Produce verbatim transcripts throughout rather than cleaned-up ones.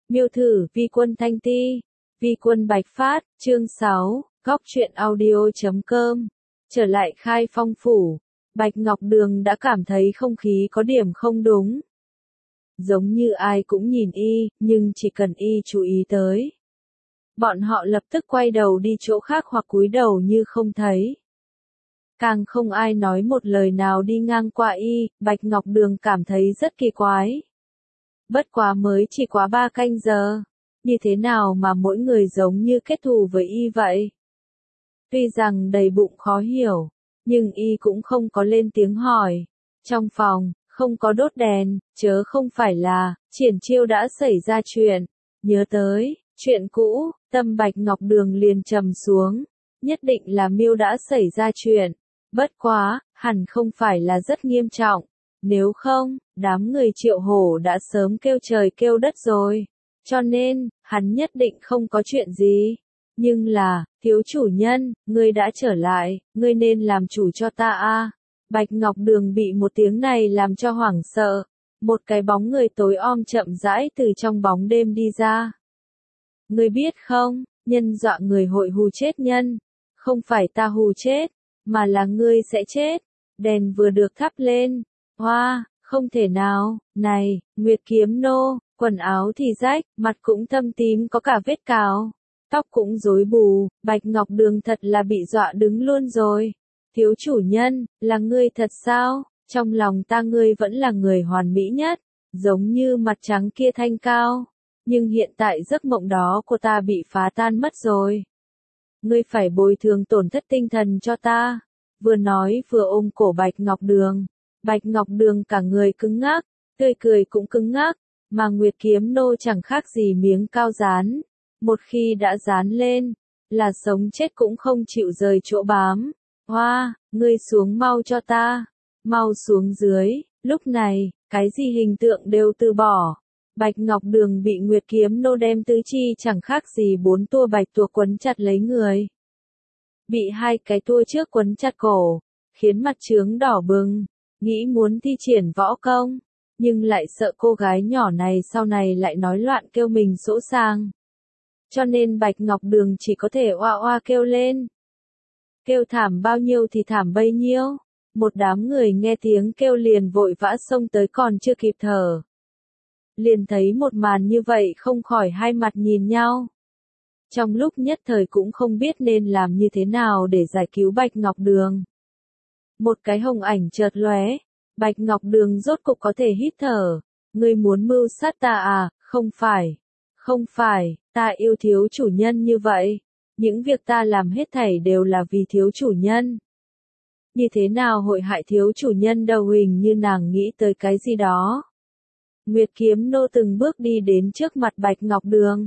Miêu thử vi quân thanh ti, vi quân bạch phát, chương sáu, góc truyện audio.com. Trở lại Khai Phong phủ, Bạch Ngọc Đường đã cảm thấy không khí có điểm không đúng. Giống như ai cũng nhìn y, nhưng chỉ cần y chú ý tới, bọn họ lập tức quay đầu đi chỗ khác hoặc cúi đầu như không thấy. Càng không ai nói một lời nào đi ngang qua y, Bạch Ngọc Đường cảm thấy rất kỳ quái. Bất quá mới chỉ quá ba canh giờ, như thế nào mà mỗi người giống như kết thù với y vậy? Tuy rằng đầy bụng khó hiểu, nhưng y cũng không có lên tiếng hỏi. Trong phòng, không có đốt đèn, chớ không phải là, Triển Chiêu đã xảy ra chuyện. Nhớ tới, chuyện cũ, tâm Bạch Ngọc Đường liền trầm xuống. Nhất định là Miêu đã xảy ra chuyện. Bất quá, hẳn không phải là rất nghiêm trọng. Nếu không, đám người Triệu Hổ đã sớm kêu trời kêu đất rồi. Cho nên, hắn nhất định không có chuyện gì. Nhưng là, thiếu chủ nhân, ngươi đã trở lại, ngươi nên làm chủ cho ta a. Bạch Ngọc Đường bị một tiếng này làm cho hoảng sợ. Một cái bóng người tối om chậm rãi từ trong bóng đêm đi ra. Ngươi biết không, nhân dọa người hội hù chết nhân. Không phải ta hù chết, mà là ngươi sẽ chết. Đèn vừa được thắp lên. Hoa, không thể nào, này, Nguyệt Kiếm Nô, quần áo thì rách, mặt cũng thâm tím có cả vết cào. Tóc cũng rối bù, Bạch Ngọc Đường thật là bị dọa đứng luôn rồi. Thiếu chủ nhân, là ngươi thật sao? Trong lòng ta ngươi vẫn là người hoàn mỹ nhất, giống như mặt trắng kia thanh cao. Nhưng hiện tại giấc mộng đó của ta bị phá tan mất rồi. Ngươi phải bồi thường tổn thất tinh thần cho ta. Vừa nói vừa ôm cổ Bạch Ngọc Đường. Bạch Ngọc Đường cả người cứng ngắc, tươi cười cũng cứng ngắc, mà Nguyệt Kiếm Nô chẳng khác gì miếng cao dán. Một khi đã dán lên, là sống chết cũng không chịu rời chỗ bám. Hoa, ngươi xuống mau cho ta, mau xuống dưới. Lúc này, cái gì hình tượng đều từ bỏ. Bạch Ngọc Đường bị Nguyệt Kiếm Nô đem tứ chi chẳng khác gì bốn tua bạch tuộc quấn chặt lấy người. Bị hai cái tua trước quấn chặt cổ, khiến mặt trướng đỏ bừng, nghĩ muốn thi triển võ công, nhưng lại sợ cô gái nhỏ này sau này lại nói loạn kêu mình sỗ sang. Cho nên Bạch Ngọc Đường chỉ có thể oa oa kêu lên. Kêu thảm bao nhiêu thì thảm bấy nhiêu. Một đám người nghe tiếng kêu liền vội vã xông tới còn chưa kịp thở. Liền thấy một màn như vậy không khỏi hai mặt nhìn nhau. Trong lúc nhất thời cũng không biết nên làm như thế nào để giải cứu Bạch Ngọc Đường. Một cái hồng ảnh chợt lóe, Bạch Ngọc Đường rốt cục có thể hít thở. Ngươi muốn mưu sát ta à? Không phải. Không phải, ta yêu thiếu chủ nhân như vậy. Những việc ta làm hết thảy đều là vì thiếu chủ nhân. Như thế nào hội hại thiếu chủ nhân đâu, hình như nàng nghĩ tới cái gì đó. Nguyệt Kiếm Nô từng bước đi đến trước mặt Bạch Ngọc Đường.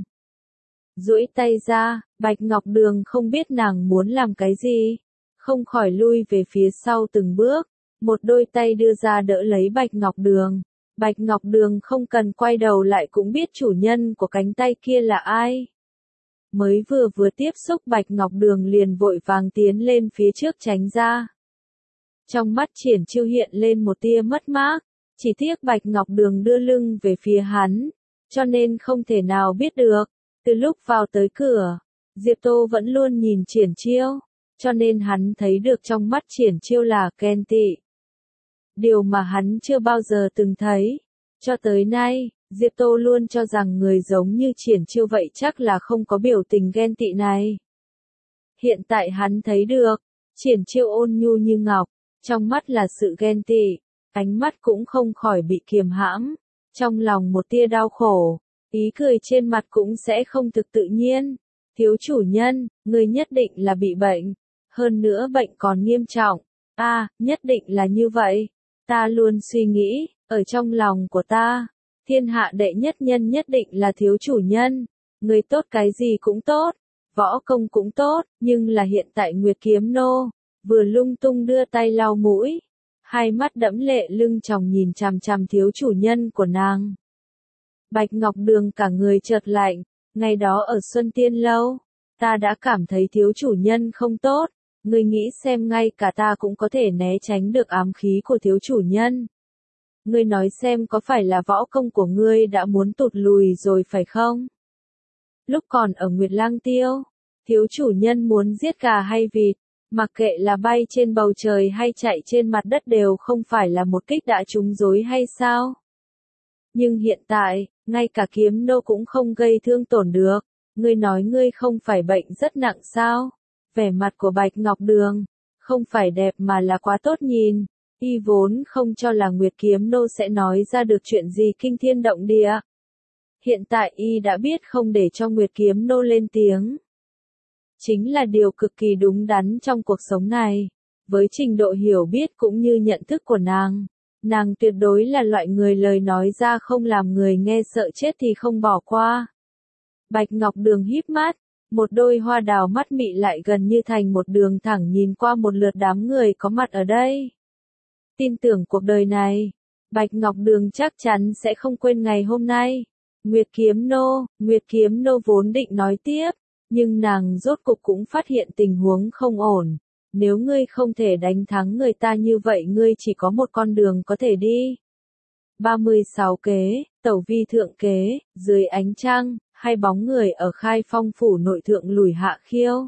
Duỗi tay ra, Bạch Ngọc Đường không biết nàng muốn làm cái gì. Không khỏi lui về phía sau từng bước. Một đôi tay đưa ra đỡ lấy Bạch Ngọc Đường. Bạch Ngọc Đường không cần quay đầu lại cũng biết chủ nhân của cánh tay kia là ai. Mới vừa vừa tiếp xúc Bạch Ngọc Đường liền vội vàng tiến lên phía trước tránh ra. Trong mắt Triển Chiêu hiện lên một tia mất mát, chỉ tiếc Bạch Ngọc Đường đưa lưng về phía hắn, cho nên không thể nào biết được. Từ lúc vào tới cửa, Diệp Tô vẫn luôn nhìn Triển Chiêu, cho nên hắn thấy được trong mắt Triển Chiêu là ghen tị. Điều mà hắn chưa bao giờ từng thấy. Cho tới nay, Diệp Tô luôn cho rằng người giống như Triển Chiêu vậy chắc là không có biểu tình ghen tị này. Hiện tại hắn thấy được, Triển Chiêu ôn nhu như ngọc, trong mắt là sự ghen tị, ánh mắt cũng không khỏi bị kiềm hãm, trong lòng một tia đau khổ, ý cười trên mặt cũng sẽ không thực tự nhiên. Thiếu chủ nhân, người nhất định là bị bệnh, hơn nữa bệnh còn nghiêm trọng. A, à, nhất định là như vậy. Ta luôn suy nghĩ, ở trong lòng của ta, thiên hạ đệ nhất nhân nhất định là thiếu chủ nhân. Người tốt cái gì cũng tốt, võ công cũng tốt, nhưng là hiện tại Nguyệt Kiếm Nô, vừa lung tung đưa tay lau mũi, hai mắt đẫm lệ lưng tròng nhìn chằm chằm thiếu chủ nhân của nàng. Bạch Ngọc Đường cả người chợt lạnh, ngày đó ở Xuân Tiên Lâu, ta đã cảm thấy thiếu chủ nhân không tốt. Ngươi nghĩ xem ngay cả ta cũng có thể né tránh được ám khí của thiếu chủ nhân. ngươi nói xem có phải là võ công của ngươi đã muốn tụt lùi rồi phải không? Lúc còn ở Nguyệt Lang Tiêu, thiếu chủ nhân muốn giết gà hay vịt, mặc kệ là bay trên bầu trời hay chạy trên mặt đất đều không phải là một kích đã trúng rối hay sao? Nhưng hiện tại, ngay cả kiếm nô cũng không gây thương tổn được, ngươi nói ngươi không phải bệnh rất nặng sao? Vẻ mặt của Bạch Ngọc Đường, không phải đẹp mà là quá tốt nhìn, y vốn không cho là Nguyệt kiếm nô sẽ nói ra được chuyện gì kinh thiên động địa. Hiện tại y đã biết không để cho Nguyệt kiếm nô lên tiếng. Chính là điều cực kỳ đúng đắn trong cuộc sống này. Với trình độ hiểu biết cũng như nhận thức của nàng, nàng tuyệt đối là loại người lời nói ra không làm người nghe sợ chết thì không bỏ qua. Bạch Ngọc Đường híp mắt, một đôi hoa đào mắt mị lại gần như thành một đường thẳng nhìn qua một lượt đám người có mặt ở đây. Tin tưởng cuộc đời này, Bạch Ngọc Đường chắc chắn sẽ không quên ngày hôm nay. Nguyệt kiếm nô, Nguyệt kiếm nô vốn định nói tiếp, nhưng nàng rốt cục cũng phát hiện tình huống không ổn. Nếu ngươi không thể đánh thắng người ta như vậy ngươi chỉ có một con đường có thể đi. ba mươi sáu kế, tẩu vi thượng kế, dưới ánh trăng, hai bóng người ở Khai Phong phủ nội thượng lùi hạ khiêu.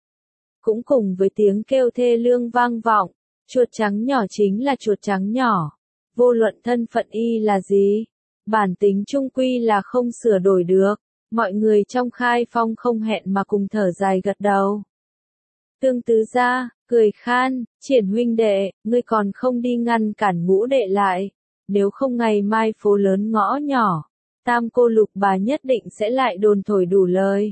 Cũng cùng với tiếng kêu thê lương vang vọng, chuột trắng nhỏ chính là chuột trắng nhỏ. Vô luận thân phận y là gì, bản tính trung quy là không sửa đổi được. Mọi người trong Khai Phong không hẹn mà cùng thở dài gật đầu. Tương Tứ gia cười khan, Triển huynh đệ, ngươi còn không đi ngăn cản Ngũ đệ lại, nếu không ngày mai phố lớn ngõ nhỏ, Tam cô Lục bà nhất định sẽ lại đồn thổi đủ lời.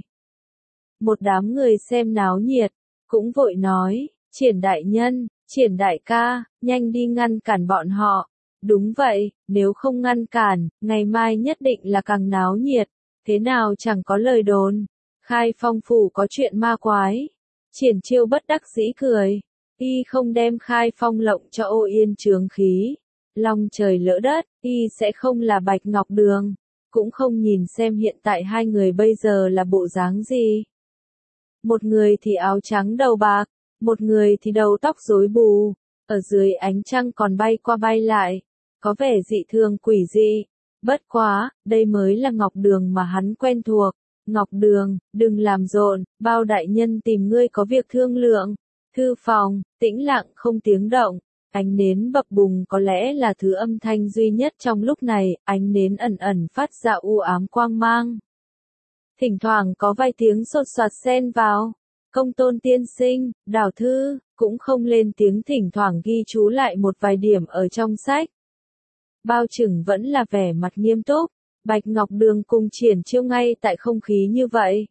Một đám người xem náo nhiệt, cũng vội nói, Triển đại nhân, Triển đại ca, nhanh đi ngăn cản bọn họ. Đúng vậy, nếu không ngăn cản, ngày mai nhất định là càng náo nhiệt, thế nào chẳng có lời đồn. Khai Phong phủ có chuyện ma quái. Triển Chiêu bất đắc dĩ cười, y không đem Khai Phong lộng cho ô yên chướng khí, long trời lỡ đất, y sẽ không là Bạch Ngọc Đường, cũng không nhìn xem hiện tại hai người bây giờ là bộ dáng gì. Một người thì áo trắng đầu bạc, một người thì đầu tóc rối bù, ở dưới ánh trăng còn bay qua bay lại, có vẻ dị thường quỷ dị. Bất quá, đây mới là Ngọc Đường mà hắn quen thuộc. Ngọc Đường, đừng làm rộn, bao đại nhân tìm ngươi có việc thương lượng. Thư phòng, tĩnh lặng không tiếng động, ánh nến bập bùng có lẽ là thứ âm thanh duy nhất trong lúc này, ánh nến ẩn ẩn phát ra u ám quang mang. Thỉnh thoảng có vài tiếng sột soạt xen vào, Công Tôn tiên sinh, Đào thư, cũng không lên tiếng thỉnh thoảng ghi chú lại một vài điểm ở trong sách. Bao Trừng vẫn là vẻ mặt nghiêm túc. Bạch Ngọc Đường cùng Triển Chiêu ngay tại không khí như vậy.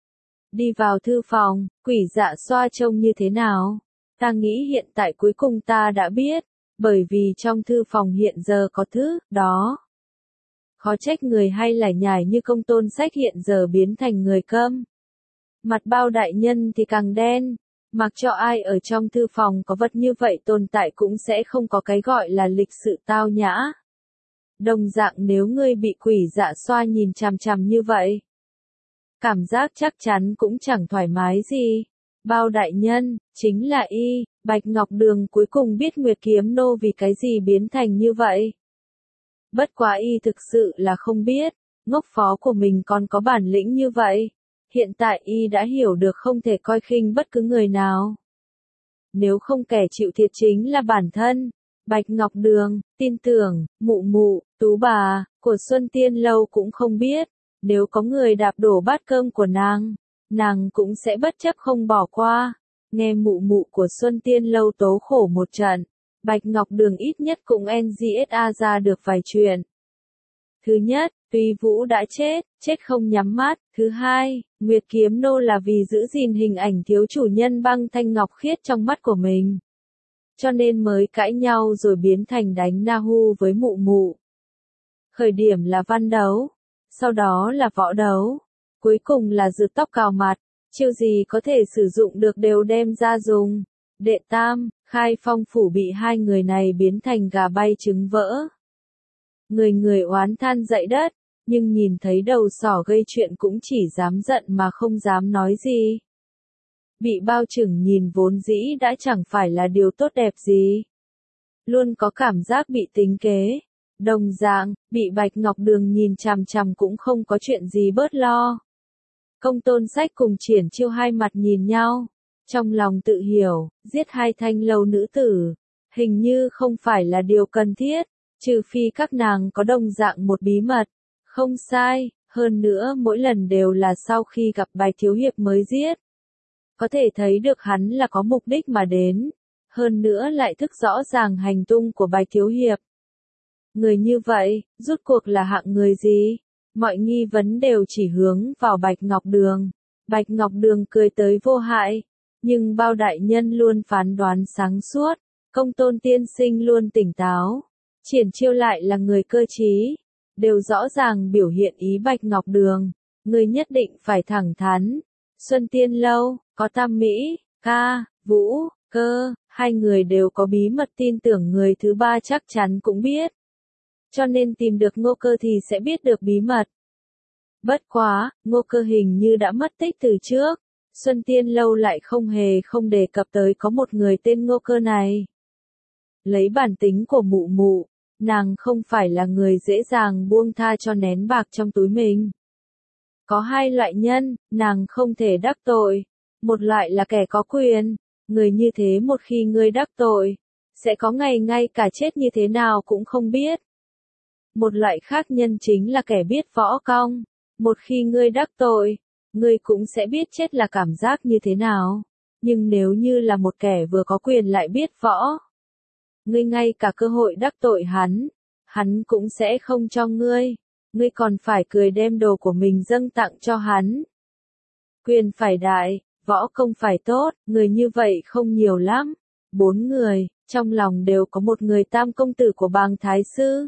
Đi vào thư phòng, Quỷ Dạ Xoa trông như thế nào? Ta nghĩ hiện tại cuối cùng ta đã biết, bởi vì trong thư phòng hiện giờ có thứ, đó. Khó trách người hay lải nhải như Công Tôn Sách hiện giờ biến thành người câm. Mặt Bao đại nhân thì càng đen, mặc cho ai ở trong thư phòng có vật như vậy tồn tại cũng sẽ không có cái gọi là lịch sự tao nhã. Đồng dạng nếu ngươi bị Quỷ Dạ Xoa nhìn chằm chằm như vậy, cảm giác chắc chắn cũng chẳng thoải mái gì. Bao đại nhân, chính là y, Bạch Ngọc Đường cuối cùng biết Nguyệt kiếm nô vì cái gì biến thành như vậy. Bất quá y thực sự là không biết, ngốc phó của mình còn có bản lĩnh như vậy. Hiện tại y đã hiểu được không thể coi khinh bất cứ người nào. Nếu không kẻ chịu thiệt chính là bản thân. Bạch Ngọc Đường, tin tưởng, mụ mụ, tú bà, của Xuân Tiên Lâu cũng không biết, nếu có người đạp đổ bát cơm của nàng, nàng cũng sẽ bất chấp không bỏ qua. Nghe mụ mụ của Xuân Tiên Lâu tố khổ một trận, Bạch Ngọc Đường ít nhất cũng en giê ét a ra được vài chuyện. Thứ nhất, Tuy Vũ đã chết, chết không nhắm mắt. Thứ hai, Nguyệt kiếm nô là vì giữ gìn hình ảnh thiếu chủ nhân băng thanh ngọc khiết trong mắt của mình. Cho nên mới cãi nhau rồi biến thành đánh na hu với mụ mụ. Khởi điểm là văn đấu, sau đó là võ đấu, cuối cùng là rượt tóc cào mặt, chiêu gì có thể sử dụng được đều đem ra dùng. Đệ tam, Khai Phong phủ bị hai người này biến thành gà bay trứng vỡ. Người người oán than dậy đất, nhưng nhìn thấy đầu sỏ gây chuyện cũng chỉ dám giận mà không dám nói gì. Bị Bao Trừng nhìn vốn dĩ đã chẳng phải là điều tốt đẹp gì. Luôn có cảm giác bị tính kế, Đồng dạng, bị Bạch Ngọc Đường nhìn chằm chằm cũng không có chuyện gì bớt lo. Công Tôn Sách cùng Triển Chiêu hai mặt nhìn nhau, trong lòng tự hiểu, giết hai thanh lâu nữ tử, hình như không phải là điều cần thiết, trừ phi các nàng có đồng dạng một bí mật. Không sai, hơn nữa mỗi lần đều là sau khi gặp Bạch Thiếu Hiệp mới giết. Có thể thấy được hắn là có mục đích mà đến, hơn nữa lại thức rõ ràng hành tung của Bạch Thiếu Hiệp. Người như vậy, rốt cuộc là hạng người gì? Mọi nghi vấn đều chỉ hướng vào Bạch Ngọc Đường. Bạch Ngọc Đường cười tới vô hại, nhưng bao đại nhân luôn phán đoán sáng suốt, Công Tôn tiên sinh luôn tỉnh táo. Triển Chiêu lại là người cơ trí, đều rõ ràng biểu hiện ý Bạch Ngọc Đường, người nhất định phải thẳng thắn. Xuân Tiên Lâu, có Tam Mỹ, Ca, Vũ, Cơ, hai người đều có bí mật tin tưởng người thứ ba chắc chắn cũng biết. Cho nên tìm được Ngô Cơ thì sẽ biết được bí mật. Bất quá, Ngô Cơ hình như đã mất tích từ trước. Xuân Tiên Lâu lại không hề không đề cập tới có một người tên Ngô Cơ này. Lấy bản tính của mụ mụ, nàng không phải là người dễ dàng buông tha cho nén bạc trong túi mình. Có hai loại nhân, nàng không thể đắc tội. Một loại là kẻ có quyền, người như thế một khi ngươi đắc tội, sẽ có ngày ngay cả chết như thế nào cũng không biết. Một loại khác nhân chính là kẻ biết võ công, một khi ngươi đắc tội, ngươi cũng sẽ biết chết là cảm giác như thế nào. Nhưng nếu như là một kẻ vừa có quyền lại biết võ, ngươi ngay cả cơ hội đắc tội hắn, hắn cũng sẽ không cho ngươi, ngươi còn phải cười đem đồ của mình dâng tặng cho hắn. Quyền phải đại, võ công phải tốt, người như vậy không nhiều lắm. Bốn người, trong lòng đều có một người tam công tử của Bàng Thái Sư.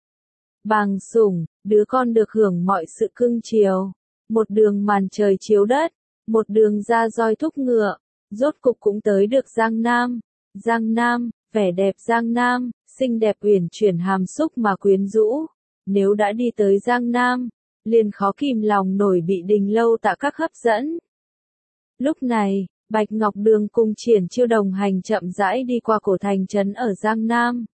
Bàng Sủng, đứa con được hưởng mọi sự cưng chiều, một đường màn trời chiếu đất, một đường ra roi thúc ngựa, rốt cục cũng tới được Giang Nam. Giang Nam, vẻ đẹp Giang Nam, xinh đẹp uyển chuyển hàm xúc mà quyến rũ. Nếu đã đi tới Giang Nam, liền khó kìm lòng nổi bị Đình Lâu Tạ Các hấp dẫn. Lúc này, Bạch Ngọc Đường cùng Triển Chiêu đồng hành chậm rãi đi qua cổ thành trấn ở Giang Nam.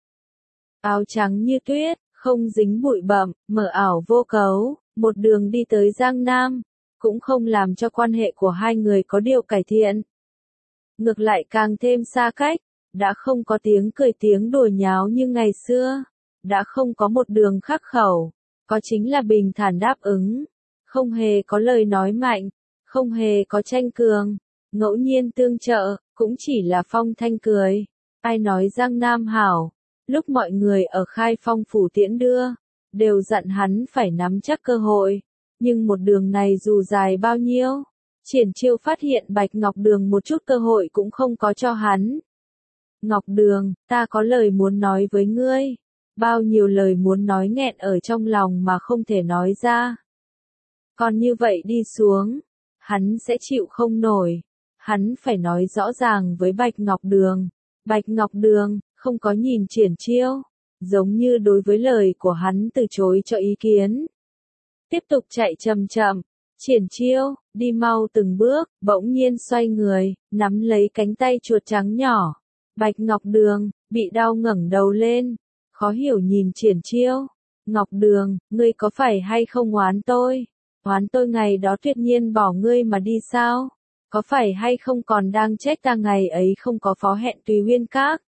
Áo trắng như tuyết, không dính bụi bặm, mở ảo vô cấu, một đường đi tới Giang Nam, cũng không làm cho quan hệ của hai người có điều cải thiện. Ngược lại càng thêm xa cách, đã không có tiếng cười tiếng đùa nháo như ngày xưa, đã không có một đường khắc khẩu, có chính là bình thản đáp ứng, không hề có lời nói mạnh, không hề có tranh cường, ngẫu nhiên tương trợ, cũng chỉ là phong thanh cười. Ai nói Giang Nam hảo, lúc mọi người ở Khai Phong phủ tiễn đưa, đều dặn hắn phải nắm chắc cơ hội, nhưng một đường này dù dài bao nhiêu, Triển Chiêu phát hiện Bạch Ngọc Đường một chút cơ hội cũng không có cho hắn. Ngọc Đường, ta có lời muốn nói với ngươi, bao nhiêu lời muốn nói nghẹn ở trong lòng mà không thể nói ra. Còn như vậy đi xuống, hắn sẽ chịu không nổi, hắn phải nói rõ ràng với Bạch Ngọc Đường. Bạch Ngọc Đường, không có nhìn Triển Chiêu, giống như đối với lời của hắn từ chối cho ý kiến. Tiếp tục chạy chậm chậm, Triển Chiêu, đi mau từng bước, bỗng nhiên xoay người, nắm lấy cánh tay chuột trắng nhỏ. Bạch Ngọc Đường, bị đau ngẩng đầu lên, khó hiểu nhìn Triển Chiêu. Ngọc Đường, ngươi có phải hay không oán tôi? Oán tôi ngày đó tuyệt nhiên bỏ ngươi mà đi sao? Có phải hay không còn đang trách ta ngày ấy không có phó hẹn Tùy Huyên Các?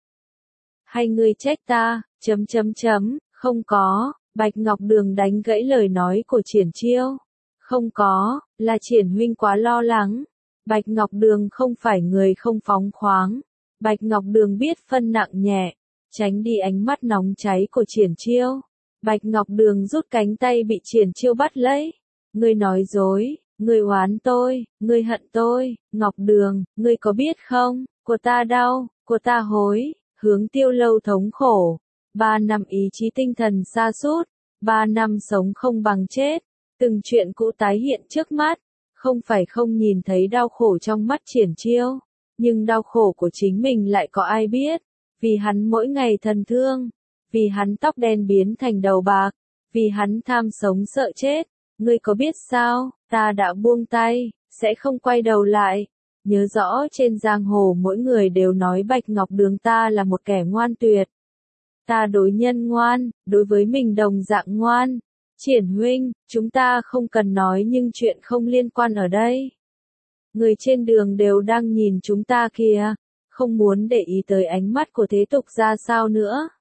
Hay ngươi trách ta, chấm chấm chấm, không có, Bạch Ngọc Đường đánh gãy lời nói của Triển Chiêu. Không có, là Triển huynh quá lo lắng. Bạch Ngọc Đường không phải người không phóng khoáng. Bạch Ngọc Đường biết phân nặng nhẹ, tránh đi ánh mắt nóng cháy của Triển Chiêu. Bạch Ngọc Đường rút cánh tay bị Triển Chiêu bắt lấy. Ngươi nói dối, ngươi oán tôi, ngươi hận tôi, Ngọc Đường, ngươi có biết không, của ta đau, của ta hối, hướng Tiêu Lâu thống khổ. Ba năm ý chí tinh thần sa sút, ba năm sống không bằng chết, từng chuyện cũ tái hiện trước mắt, không phải không nhìn thấy đau khổ trong mắt Triển Chiêu, nhưng đau khổ của chính mình lại có ai biết, vì hắn mỗi ngày thần thương, vì hắn tóc đen biến thành đầu bạc, vì hắn tham sống sợ chết. Ngươi có biết sao, ta đã buông tay, sẽ không quay đầu lại. Nhớ rõ trên giang hồ mỗi người đều nói Bạch Ngọc Đường ta là một kẻ ngoan tuyệt. Ta đối nhân ngoan, đối với mình đồng dạng ngoan. Triển huynh, chúng ta không cần nói nhưng chuyện không liên quan ở đây. Người trên đường đều đang nhìn chúng ta kìa, không muốn để ý tới ánh mắt của thế tục ra sao nữa.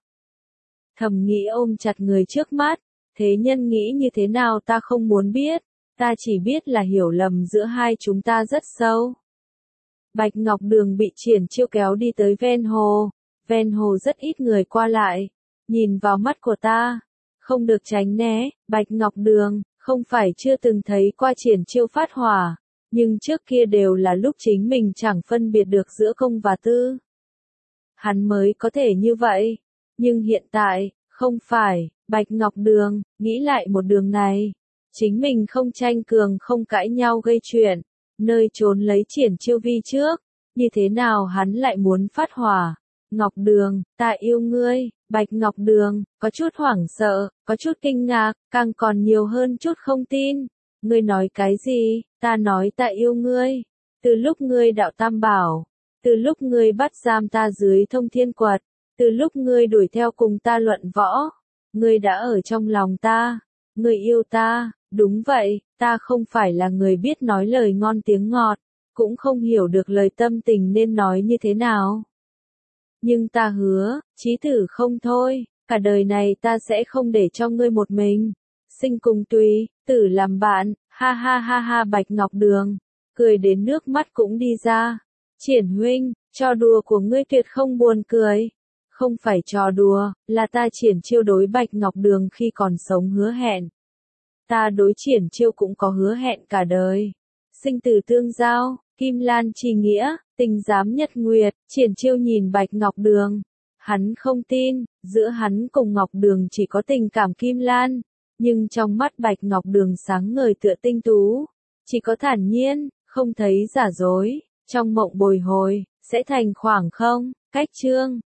Thầm nghĩ ôm chặt người trước mắt, thế nhân nghĩ như thế nào ta không muốn biết, ta chỉ biết là hiểu lầm giữa hai chúng ta rất sâu. Bạch Ngọc Đường bị Triển Chiêu kéo đi tới ven hồ, ven hồ rất ít người qua lại, nhìn vào mắt của ta, không được tránh né. Bạch Ngọc Đường, không phải chưa từng thấy qua Triển Chiêu phát hỏa, nhưng trước kia đều là lúc chính mình chẳng phân biệt được giữa công và tư. Hắn mới có thể như vậy, nhưng hiện tại, không phải. Bạch Ngọc Đường, nghĩ lại một đường này, chính mình không tranh cường không cãi nhau gây chuyện, nơi trốn lấy Triển Chiêu vi trước, như thế nào hắn lại muốn phát hỏa. Ngọc Đường, ta yêu ngươi. Bạch Ngọc Đường, có chút hoảng sợ, có chút kinh ngạc, càng còn nhiều hơn chút không tin. Ngươi nói cái gì? Ta nói ta yêu ngươi. Từ lúc ngươi đạo tam bảo, từ lúc ngươi bắt giam ta dưới thông thiên quật, từ lúc ngươi đuổi theo cùng ta luận võ, ngươi đã ở trong lòng ta, ngươi yêu ta. Đúng vậy, ta không phải là người biết nói lời ngon tiếng ngọt, cũng không hiểu được lời tâm tình nên nói như thế nào. Nhưng ta hứa, chí tử không thôi, cả đời này ta sẽ không để cho ngươi một mình. Sinh cùng tùy, tử làm bạn, ha ha ha ha. Bạch Ngọc Đường, cười đến nước mắt cũng đi ra. Triển huynh, trò đùa của ngươi tuyệt không buồn cười. Không phải trò đùa, là ta Triển Chiêu đối Bạch Ngọc Đường khi còn sống hứa hẹn. Ta đối Triển Chiêu cũng có hứa hẹn cả đời. Sinh tử tương giao, kim lan trì nghĩa, tình giám nhật nguyệt. Triển Chiêu nhìn Bạch Ngọc Đường. Hắn không tin, giữa hắn cùng Ngọc Đường chỉ có tình cảm kim lan. Nhưng trong mắt Bạch Ngọc Đường sáng ngời tựa tinh tú. Chỉ có thản nhiên, không thấy giả dối. Trong mộng bồi hồi, sẽ thành khoảng không. Cách chương